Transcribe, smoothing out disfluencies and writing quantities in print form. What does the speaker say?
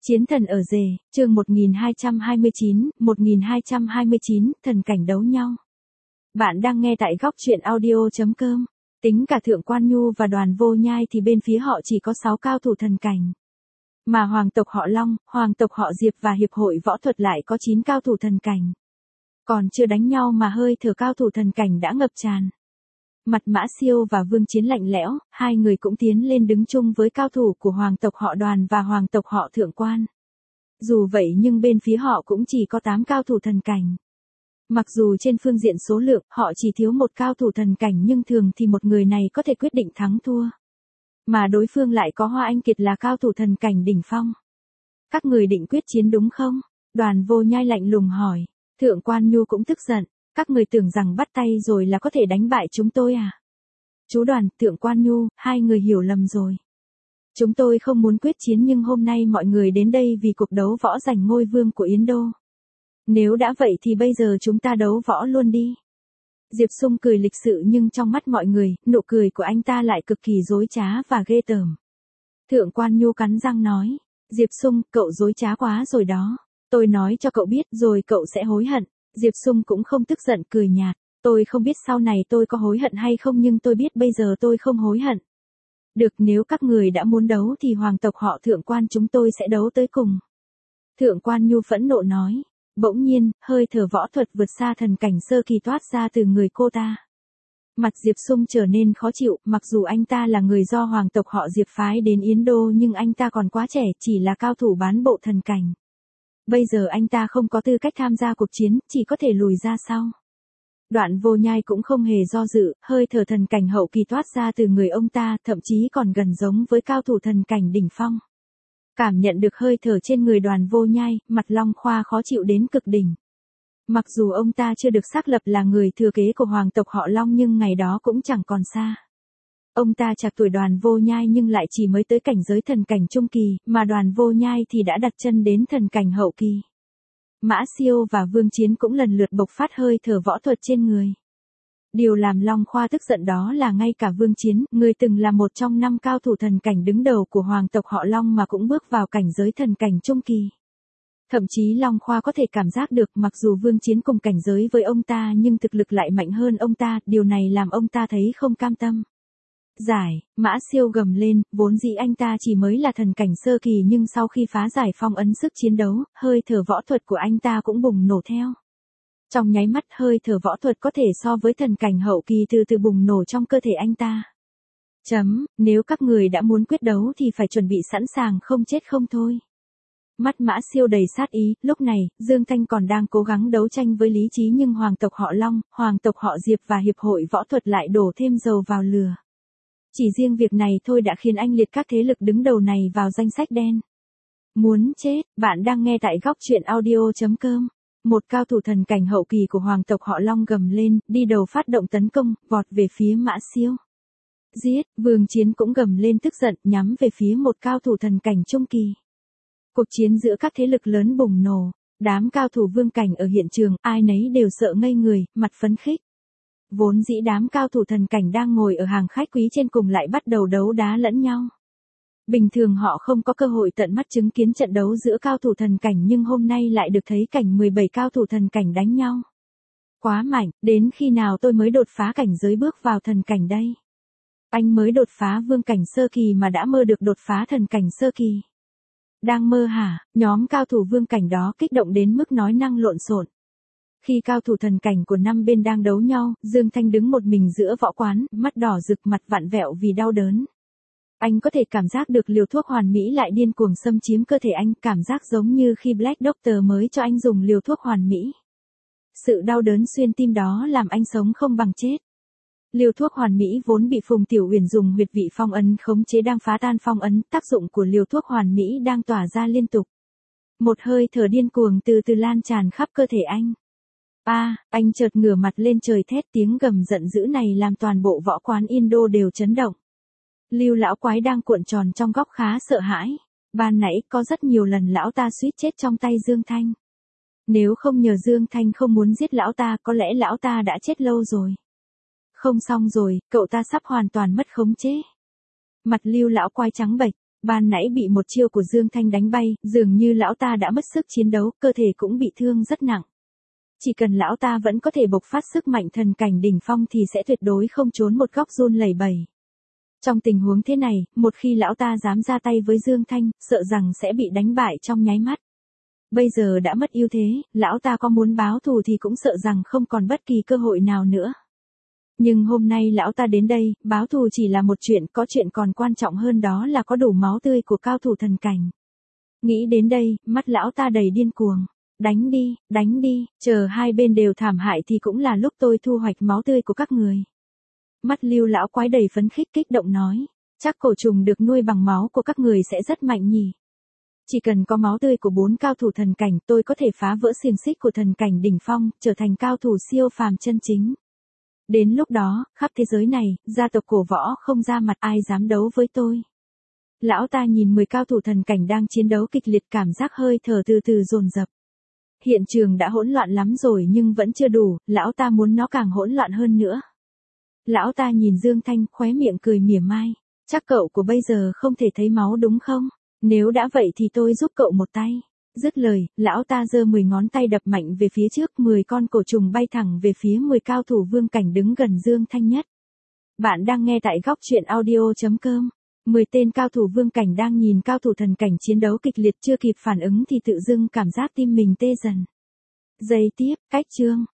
Chiến thần ở rể, chương 1229, thần cảnh đấu nhau. Bạn đang nghe tại góc truyện audio.com. Tính cả Thượng Quan Nhu và Đoàn Vô Nhai thì bên phía họ chỉ có 6 cao thủ thần cảnh. Mà hoàng tộc họ Long, hoàng tộc họ Diệp và hiệp hội võ thuật lại có 9 cao thủ thần cảnh. Còn chưa đánh nhau mà hơi thở cao thủ thần cảnh đã ngập tràn. Mặt Mã Siêu và Vương Chiến lạnh lẽo, hai người cũng tiến lên đứng chung với cao thủ của hoàng tộc họ Đoàn và hoàng tộc họ Thượng Quan. Dù vậy nhưng bên phía họ cũng chỉ có 8 cao thủ thần cảnh. Mặc dù trên phương diện số lượng họ chỉ thiếu một cao thủ thần cảnh nhưng thường thì một người này có thể quyết định thắng thua. Mà đối phương lại có Hoa Anh Kiệt là cao thủ thần cảnh đỉnh phong. Các người định quyết chiến đúng không? Đoàn Vô Nhai lạnh lùng hỏi. Thượng Quan Nhu cũng tức giận. Các người tưởng rằng bắt tay rồi là có thể đánh bại chúng tôi à? Chú Đoàn, Thượng Quan Nhu, hai người hiểu lầm rồi. Chúng tôi không muốn quyết chiến nhưng hôm nay mọi người đến đây vì cuộc đấu võ giành ngôi vương của Yến Đô. Nếu đã vậy thì bây giờ chúng ta đấu võ luôn đi. Diệp Sung cười lịch sự nhưng trong mắt mọi người, nụ cười của anh ta lại cực kỳ dối trá và ghê tởm. Thượng Quan Nhu cắn răng nói, Diệp Sung, cậu dối trá quá rồi đó. Tôi nói cho cậu biết rồi cậu sẽ hối hận. Diệp Sung cũng không tức giận cười nhạt, tôi không biết sau này tôi có hối hận hay không nhưng tôi biết bây giờ tôi không hối hận. Được, nếu các người đã muốn đấu thì hoàng tộc họ Thượng Quan chúng tôi sẽ đấu tới cùng. Thượng Quan Nhu phẫn nộ nói, bỗng nhiên, hơi thở võ thuật vượt xa thần cảnh sơ kỳ toát ra từ người cô ta. Mặt Diệp Sung trở nên khó chịu, mặc dù anh ta là người do hoàng tộc họ Diệp phái đến Yến Đô nhưng anh ta còn quá trẻ, chỉ là cao thủ bán bộ thần cảnh. Bây giờ anh ta không có tư cách tham gia cuộc chiến, chỉ có thể lùi ra sau. Đoạn Vô Nhai cũng không hề do dự, hơi thở thần cảnh hậu kỳ toát ra từ người ông ta, thậm chí còn gần giống với cao thủ thần cảnh đỉnh phong. Cảm nhận được hơi thở trên người Đoàn Vô Nhai, mặt Long Khoa khó chịu đến cực đỉnh. Mặc dù ông ta chưa được xác lập là người thừa kế của hoàng tộc họ Long nhưng ngày đó cũng chẳng còn xa. Ông ta trạc tuổi Đoàn Vô Nhai nhưng lại chỉ mới tới cảnh giới thần cảnh trung kỳ, mà Đoàn Vô Nhai thì đã đặt chân đến thần cảnh hậu kỳ. Mã Siêu và Vương Chiến cũng lần lượt bộc phát hơi thở võ thuật trên người. Điều làm Long Khoa tức giận đó là ngay cả Vương Chiến, người từng là một trong 5 cao thủ thần cảnh đứng đầu của hoàng tộc họ Long mà cũng bước vào cảnh giới thần cảnh trung kỳ. Thậm chí Long Khoa có thể cảm giác được mặc dù Vương Chiến cùng cảnh giới với ông ta nhưng thực lực lại mạnh hơn ông ta, điều này làm ông ta thấy không cam tâm. Giải, Mã Siêu gầm lên, vốn dĩ anh ta chỉ mới là thần cảnh sơ kỳ nhưng sau khi phá giải phong ấn sức chiến đấu, hơi thở võ thuật của anh ta cũng bùng nổ theo. Trong nháy mắt hơi thở võ thuật có thể so với thần cảnh hậu kỳ từ từ bùng nổ trong cơ thể anh ta. Nếu các người đã muốn quyết đấu thì phải chuẩn bị sẵn sàng không chết không thôi. Mắt Mã Siêu đầy sát ý, lúc này, Dương Thanh còn đang cố gắng đấu tranh với lý trí nhưng hoàng tộc họ Long, hoàng tộc họ Diệp và hiệp hội võ thuật lại đổ thêm dầu vào lửa. Chỉ riêng việc này thôi đã khiến anh liệt các thế lực đứng đầu này vào danh sách đen. Muốn chết, bạn đang nghe tại góc truyện audio.com. Một cao thủ thần cảnh hậu kỳ của hoàng tộc họ Long gầm lên, đi đầu phát động tấn công, vọt về phía Mã Siêu. Giết, Vương Chiến cũng gầm lên tức giận, nhắm về phía một cao thủ thần cảnh trung kỳ. Cuộc chiến giữa các thế lực lớn bùng nổ, đám cao thủ vương cảnh ở hiện trường, ai nấy đều sợ ngây người, mặt phấn khích. Vốn dĩ đám cao thủ thần cảnh đang ngồi ở hàng khách quý trên cùng lại bắt đầu đấu đá lẫn nhau. Bình thường họ không có cơ hội tận mắt chứng kiến trận đấu giữa cao thủ thần cảnh nhưng hôm nay lại được thấy cảnh 17 cao thủ thần cảnh đánh nhau. Quá mạnh, đến khi nào tôi mới đột phá cảnh giới bước vào thần cảnh đây? Anh mới đột phá vương cảnh sơ kỳ mà đã mơ được đột phá thần cảnh sơ kỳ. Đang mơ hả? Nhóm cao thủ vương cảnh đó kích động đến mức nói năng lộn xộn. Khi cao thủ thần cảnh của 5 bên đang đấu nhau, Dương Thanh đứng một mình giữa võ quán, mắt đỏ rực mặt vặn vẹo vì đau đớn. Anh có thể cảm giác được liều thuốc hoàn mỹ lại điên cuồng xâm chiếm cơ thể anh, cảm giác giống như khi Black Doctor mới cho anh dùng liều thuốc hoàn mỹ. Sự đau đớn xuyên tim đó làm anh sống không bằng chết. Liều thuốc hoàn mỹ vốn bị Phùng Tiểu Uyển dùng huyệt vị phong ấn khống chế đang phá tan phong ấn, tác dụng của liều thuốc hoàn mỹ đang tỏa ra liên tục. Một hơi thở điên cuồng từ từ lan tràn khắp cơ thể anh. Anh chợt ngửa mặt lên trời thét, tiếng gầm giận dữ này làm toàn bộ võ quán Yên Đô đều chấn động. Lưu lão quái đang cuộn tròn trong góc khá sợ hãi. Ban nãy có rất nhiều lần lão ta suýt chết trong tay Dương Thanh. Nếu không nhờ Dương Thanh không muốn giết lão ta có lẽ lão ta đã chết lâu rồi. Không xong rồi, cậu ta sắp hoàn toàn mất khống chế. Mặt Lưu lão quái trắng bệch, Ban nãy bị một chiêu của Dương Thanh đánh bay, dường như lão ta đã mất sức chiến đấu, cơ thể cũng bị thương rất nặng. Chỉ cần lão ta vẫn có thể bộc phát sức mạnh thần cảnh đỉnh phong thì sẽ tuyệt đối không trốn một góc run lẩy bẩy. Trong tình huống thế này, một khi lão ta dám ra tay với Dương Thanh, sợ rằng sẽ bị đánh bại trong nháy mắt. Bây giờ đã mất ưu thế, lão ta có muốn báo thù thì cũng sợ rằng không còn bất kỳ cơ hội nào nữa. Nhưng hôm nay lão ta đến đây, báo thù chỉ là một chuyện, có chuyện còn quan trọng hơn đó là có đủ máu tươi của cao thủ thần cảnh. Nghĩ đến đây, mắt lão ta đầy điên cuồng. Đánh đi, chờ hai bên đều thảm hại thì cũng là lúc tôi thu hoạch máu tươi của các người. Mắt Lưu lão quái đầy phấn khích kích động nói, chắc cổ trùng được nuôi bằng máu của các người sẽ rất mạnh nhỉ. Chỉ cần có máu tươi của 4 cao thủ thần cảnh, tôi có thể phá vỡ xiềng xích của thần cảnh đỉnh phong, trở thành cao thủ siêu phàm chân chính. Đến lúc đó, khắp thế giới này, gia tộc cổ võ không ra mặt, ai dám đấu với tôi. Lão ta nhìn 10 cao thủ thần cảnh đang chiến đấu kịch liệt, cảm giác hơi thở từ từ dồn dập. Hiện trường đã hỗn loạn lắm rồi nhưng vẫn chưa đủ, lão ta muốn nó càng hỗn loạn hơn nữa. Lão ta nhìn Dương Thanh, khóe miệng cười mỉa mai. Chắc cậu của bây giờ không thể thấy máu đúng không? Nếu đã vậy thì tôi giúp cậu một tay. Dứt lời, lão ta giơ 10 ngón tay đập mạnh về phía trước, 10 con cổ trùng bay thẳng về phía 10 cao thủ vương cảnh đứng gần Dương Thanh nhất. Bạn đang nghe tại góc truyện audio.com. 10 tên cao thủ vương cảnh đang nhìn cao thủ thần cảnh chiến đấu kịch liệt, chưa kịp phản ứng thì tự dưng cảm giác tim mình tê dần. Giây tiếp, cách chương.